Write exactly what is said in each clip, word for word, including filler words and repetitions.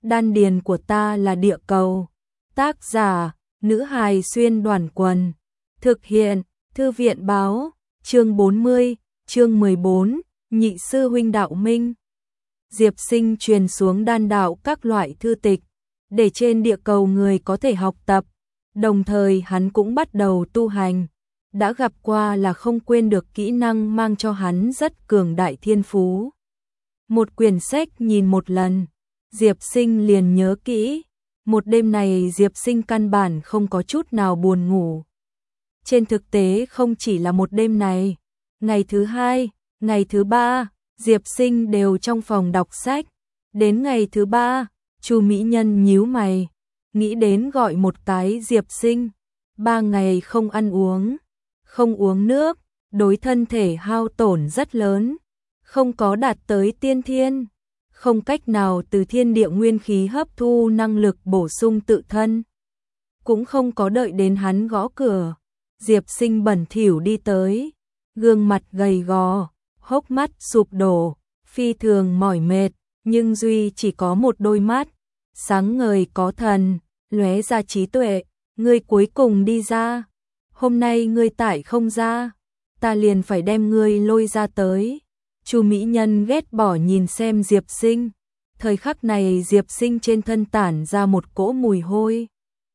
đan điền của ta là địa cầu. Tác giả, nữ hài xuyên đoàn quần. Thực hiện, thư viện báo, chương bốn mươi, chương mười bốn, nhị sư huynh đạo minh. Diệp Sinh truyền xuống đan đạo các loại thư tịch, để trên địa cầu người có thể học tập, đồng thời hắn cũng bắt đầu tu hành. Đã gặp qua là không quên được kỹ năng mang cho hắn rất cường đại thiên phú. Một quyển sách nhìn một lần, Diệp Sinh liền nhớ kỹ. Một đêm này Diệp Sinh căn bản không có chút nào buồn ngủ. Trên thực tế không chỉ là một đêm này, ngày thứ hai, ngày thứ ba, Diệp Sinh đều trong phòng đọc sách. Đến ngày thứ ba, Chu Mỹ Nhân nhíu mày, nghĩ đến gọi một cái Diệp Sinh. Ba ngày không ăn uống, không uống nước, đối thân thể hao tổn rất lớn, không có đạt tới tiên thiên, không cách nào từ thiên địa nguyên khí hấp thu năng lực bổ sung tự thân. Cũng không có đợi đến hắn gõ cửa, Diệp Sinh bẩn thỉu đi tới, gương mặt gầy gò, hốc mắt sụp đổ, phi thường mỏi mệt, nhưng duy chỉ có một đôi mắt sáng ngời có thần, lóe ra trí tuệ. Ngươi cuối cùng đi ra, hôm nay ngươi tại không ra, ta liền phải đem ngươi lôi ra tới. Chu Mỹ Nhân ghét bỏ nhìn xem Diệp Sinh. Thời khắc này Diệp Sinh trên thân tản ra một cỗ mùi hôi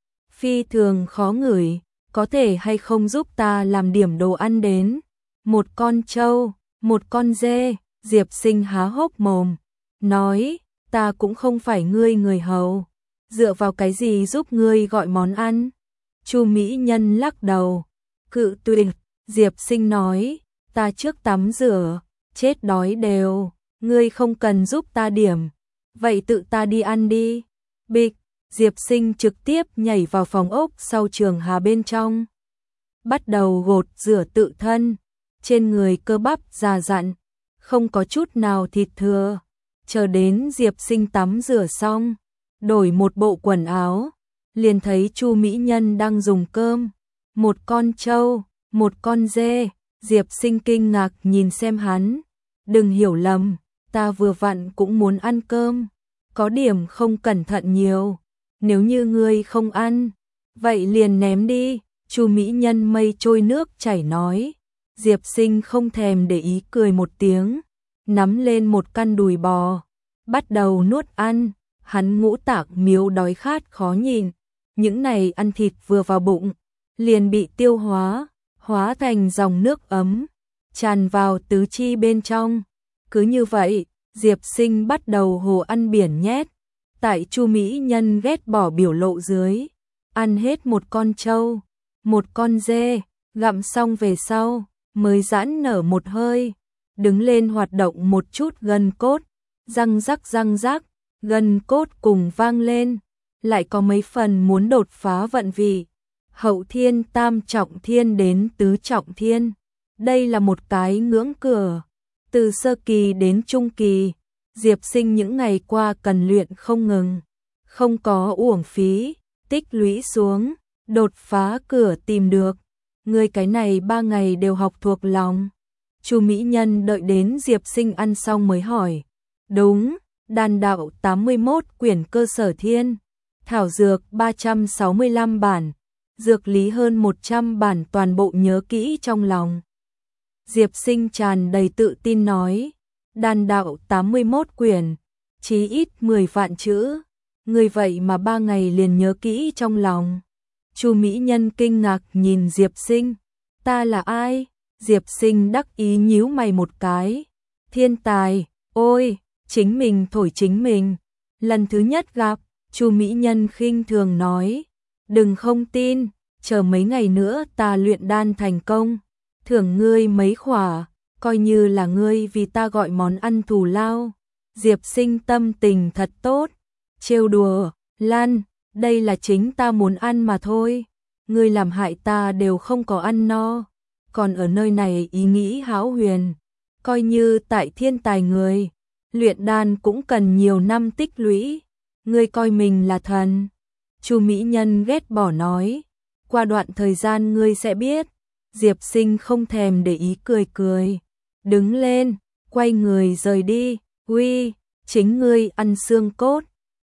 phi thường khó ngửi, có thể hay không giúp ta làm điểm đồ ăn đến? Một con trâu, một con dê. Diệp Sinh há hốc mồm, nói, ta cũng không phải ngươi người hầu, dựa vào cái gì giúp ngươi gọi món ăn? Chu Mỹ Nhân lắc đầu, cự tuyệt. Diệp Sinh nói, ta trước tắm rửa, chết đói đều, ngươi không cần giúp ta điểm, vậy tự ta đi ăn đi. Bịch, Diệp Sinh trực tiếp nhảy vào phòng ốc sau trường hà bên trong, bắt đầu gột rửa tự thân, trên người cơ bắp già dặn, không có chút nào thịt thừa. Chờ đến Diệp Sinh tắm rửa xong, đổi một bộ quần áo, liền thấy Chu Mỹ Nhân đang dùng cơm, một con trâu, một con dê. Diệp Sinh kinh ngạc nhìn xem hắn, đừng hiểu lầm, ta vừa vặn cũng muốn ăn cơm, có điểm không cẩn thận nhiều, nếu như ngươi không ăn, vậy liền ném đi. Chu Mỹ Nhân mây trôi nước chảy nói. Diệp Sinh không thèm để ý cười một tiếng, nắm lên một căn đùi bò, bắt đầu nuốt ăn. Hắn ngũ tạng miếu đói khát khó nhìn, những này ăn thịt vừa vào bụng, liền bị tiêu hóa, hóa thành dòng nước ấm, tràn vào tứ chi bên trong. Cứ như vậy, Diệp Sinh bắt đầu hồ ăn biển nhét, tại Chu Mỹ Nhân ghét bỏ biểu lộ dưới, ăn hết một con trâu, một con dê, gặm xong về sau, mới giãn nở một hơi, đứng lên hoạt động một chút gân cốt, răng rắc răng rắc, gân cốt cùng vang lên, lại có mấy phần muốn đột phá vận vị. Hậu thiên, tam trọng thiên đến tứ trọng thiên, đây là một cái ngưỡng cửa. Từ sơ kỳ đến trung kỳ, Diệp Sinh những ngày qua cần luyện không ngừng, không có uổng phí, tích lũy xuống, đột phá cửa tìm được. Người cái này ba ngày đều học thuộc lòng. Chu Mỹ Nhân đợi đến Diệp Sinh ăn xong mới hỏi, đúng, đan đạo tám mươi mốt quyển cơ sở thiên, thảo dược ba trăm sáu mươi lăm bản, dược lý hơn một trăm bản toàn bộ nhớ kỹ trong lòng. Diệp Sinh tràn đầy tự tin nói, đan đạo tám mươi mốt quyển, chí ít mười vạn chữ, người vậy mà ba ngày liền nhớ kỹ trong lòng. Chu Mỹ Nhân kinh ngạc nhìn Diệp Sinh, ta là ai? Diệp Sinh đắc ý nhíu mày một cái, thiên tài, ôi, chính mình thổi chính mình, lần thứ nhất gặp. Chu Mỹ Nhân khinh thường nói, đừng không tin, chờ mấy ngày nữa ta luyện đan thành công, thưởng ngươi mấy khỏa, coi như là ngươi vì ta gọi món ăn thù lao. Diệp Sinh tâm tình thật tốt, trêu đùa, Lan, đây là chính ta muốn ăn mà thôi, ngươi làm hại ta đều không có ăn no, còn ở nơi này ý nghĩ hão huyền, coi như tại thiên tài người, luyện đan cũng cần nhiều năm tích lũy, ngươi coi mình là thần. Chu Mỹ Nhân ghét bỏ nói, qua đoạn thời gian ngươi sẽ biết. Diệp Sinh không thèm để ý cười cười, đứng lên, quay người rời đi. Uy, chính ngươi ăn xương cốt,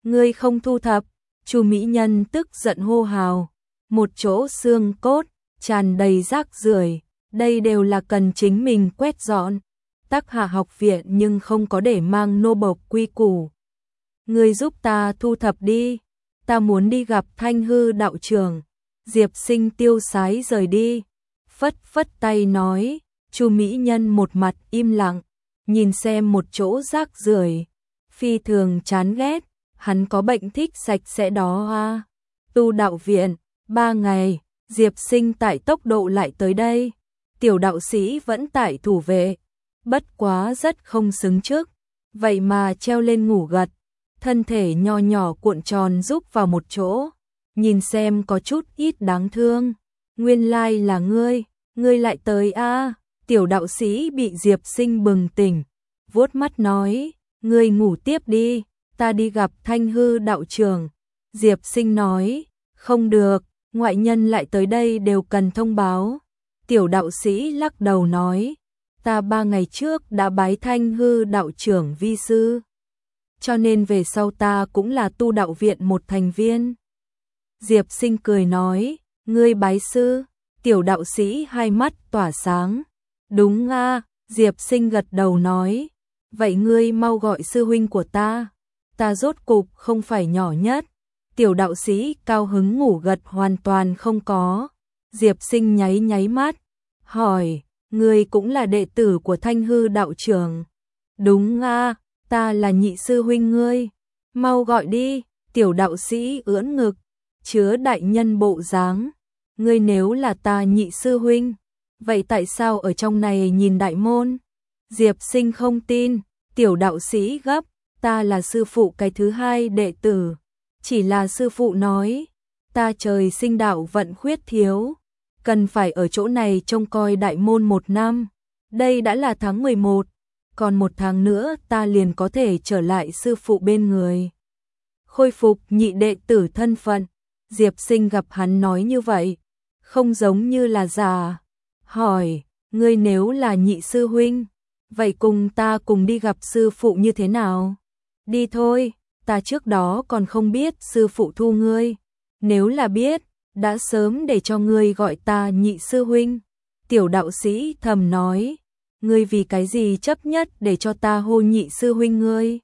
ngươi không thu thập, Chu Mỹ Nhân tức giận hô hào, một chỗ xương cốt, tràn đầy rác rưởi, đây đều là cần chính mình quét dọn. Tắc Hạ học viện nhưng không có để mang nô bộc quy củ. Ngươi giúp ta thu thập đi, ta muốn đi gặp Thanh Hư đạo trưởng. Diệp Sinh tiêu sái rời đi, phất phất tay nói, Chu Mỹ Nhân một mặt im lặng, nhìn xem một chỗ rác rưởi, phi thường chán ghét, hắn có bệnh thích sạch sẽ đó à. Tu đạo viện, ba ngày, Diệp Sinh tại tốc độ lại tới đây, tiểu đạo sĩ vẫn tại thủ vệ, bất quá rất không xứng trước, vậy mà treo lên ngủ gật, thân thể nho nhỏ cuộn tròn rúc vào một chỗ, nhìn xem có chút ít đáng thương, nguyên lai là ngươi, ngươi lại tới a à. Tiểu đạo sĩ bị Diệp Sinh bừng tỉnh, vuốt mắt nói, ngươi ngủ tiếp đi, ta đi gặp Thanh Hư đạo trưởng. Diệp Sinh nói, không được, ngoại nhân lại tới đây đều cần thông báo. Tiểu đạo sĩ lắc đầu nói, ta ba ngày trước đã bái Thanh Hư đạo trưởng vi sư, cho nên về sau ta cũng là tu đạo viện một thành viên. Diệp Sinh cười nói, ngươi bái sư? Tiểu đạo sĩ hai mắt tỏa sáng. Đúng a, à, Diệp Sinh gật đầu nói, vậy ngươi mau gọi sư huynh của ta, ta rốt cục không phải nhỏ nhất. Tiểu đạo sĩ cao hứng ngủ gật hoàn toàn không có. Diệp Sinh nháy nháy mắt, hỏi, ngươi cũng là đệ tử của Thanh Hư đạo trưởng? Đúng a, à, ta là nhị sư huynh ngươi, mau gọi đi. Tiểu đạo sĩ ưỡn ngực, chứa đại nhân bộ dáng, ngươi nếu là ta nhị sư huynh, vậy tại sao ở trong này nhìn đại môn? Diệp Sinh không tin, tiểu đạo sĩ gấp, ta là sư phụ cái thứ hai đệ tử, chỉ là sư phụ nói, ta trời sinh đạo vận khuyết thiếu, cần phải ở chỗ này trông coi đại môn một năm, đây đã là tháng mười một, còn một tháng nữa ta liền có thể trở lại sư phụ bên người, khôi phục nhị đệ tử thân phận. Diệp Sinh gặp hắn nói như vậy, không giống như là già, hỏi, ngươi nếu là nhị sư huynh, vậy cùng ta cùng đi gặp sư phụ như thế nào? Đi thôi, ta trước đó còn không biết sư phụ thu ngươi, nếu là biết, đã sớm để cho ngươi gọi ta nhị sư huynh. Tiểu đạo sĩ thầm nói, ngươi vì cái gì chấp nhất để cho ta hô nhị sư huynh ngươi?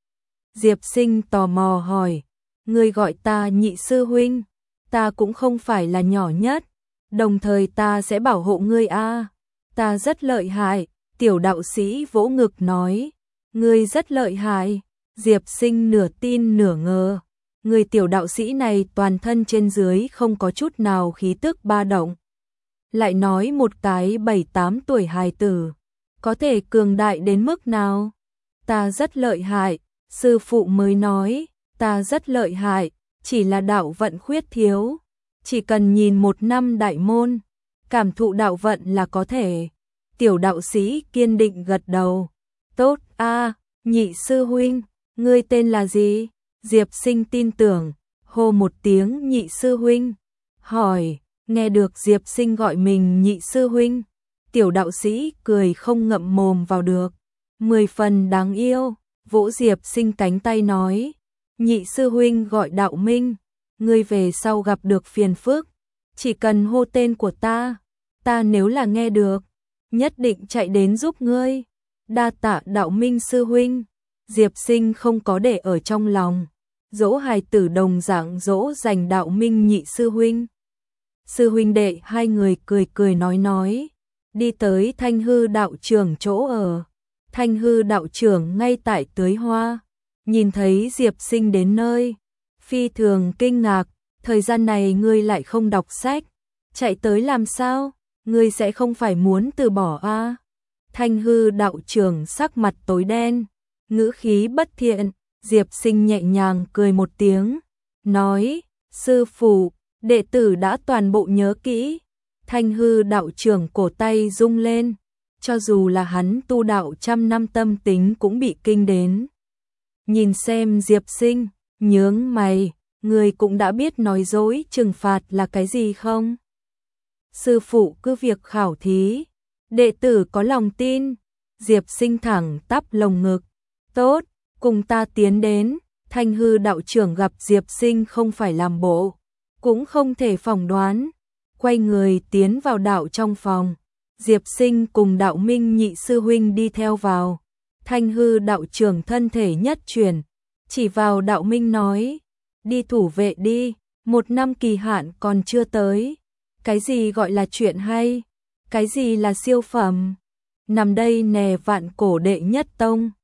Diệp Sinh tò mò hỏi, ngươi gọi ta nhị sư huynh, ta cũng không phải là nhỏ nhất, đồng thời ta sẽ bảo hộ ngươi a, à. Ta rất lợi hại. Tiểu đạo sĩ vỗ ngực nói, ngươi rất lợi hại. Diệp Sinh nửa tin nửa ngờ, người tiểu đạo sĩ này toàn thân trên dưới không có chút nào khí tức ba động, lại nói một cái bảy tám tuổi hài tử, có thể cường đại đến mức nào? Ta rất lợi hại, sư phụ mới nói, ta rất lợi hại, chỉ là đạo vận khuyết thiếu, chỉ cần nhìn một năm đại môn, cảm thụ đạo vận là có thể. Tiểu đạo sĩ kiên định gật đầu, tốt a, à, nhị sư huynh, ngươi tên là gì? Diệp Sinh tin tưởng, hô một tiếng nhị sư huynh, hỏi, nghe được Diệp Sinh gọi mình nhị sư huynh, tiểu đạo sĩ cười không ngậm mồm vào được, mười phần đáng yêu, vỗ Diệp Sinh cánh tay nói, nhị sư huynh gọi Đạo Minh, ngươi về sau gặp được phiền phức, chỉ cần hô tên của ta, ta nếu là nghe được, nhất định chạy đến giúp ngươi. Đa tạ Đạo Minh sư huynh. Diệp Sinh không có để ở trong lòng, dỗ hài tử đồng dạng dỗ dành Đạo Minh nhị sư huynh. Sư huynh đệ hai người cười cười nói nói, đi tới Thanh Hư đạo trưởng chỗ ở. Thanh Hư đạo trưởng ngay tại tưới hoa, nhìn thấy Diệp Sinh đến nơi, phi thường kinh ngạc, thời gian này ngươi lại không đọc sách, chạy tới làm sao? Ngươi sẽ không phải muốn từ bỏ a? À? Thanh Hư đạo trưởng sắc mặt tối đen, ngữ khí bất thiện. Diệp Sinh nhẹ nhàng cười một tiếng, nói, sư phụ, đệ tử đã toàn bộ nhớ kỹ. Thanh Hư đạo trưởng cổ tay rung lên, cho dù là hắn tu đạo trăm năm tâm tính cũng bị kinh đến. Nhìn xem Diệp Sinh, nhướng mày, người cũng đã biết nói dối trừng phạt là cái gì không? Sư phụ cứ việc khảo thí, đệ tử có lòng tin. Diệp Sinh thẳng tắp lồng ngực, tốt, cùng ta tiến đến. Thanh hư đạo trưởng gặp Diệp Sinh không phải làm bộ, cũng không thể phỏng đoán, quay người tiến vào đạo trong phòng. Diệp Sinh cùng đạo minh nhị sư huynh đi theo vào. Thanh hư đạo trưởng thân thể nhất chuyển, chỉ vào đạo minh nói, đi thủ vệ đi, một năm kỳ hạn còn chưa tới. Cái gì gọi là chuyện hay? Cái gì là siêu phẩm? Nằm đây nè vạn cổ đệ nhất tông.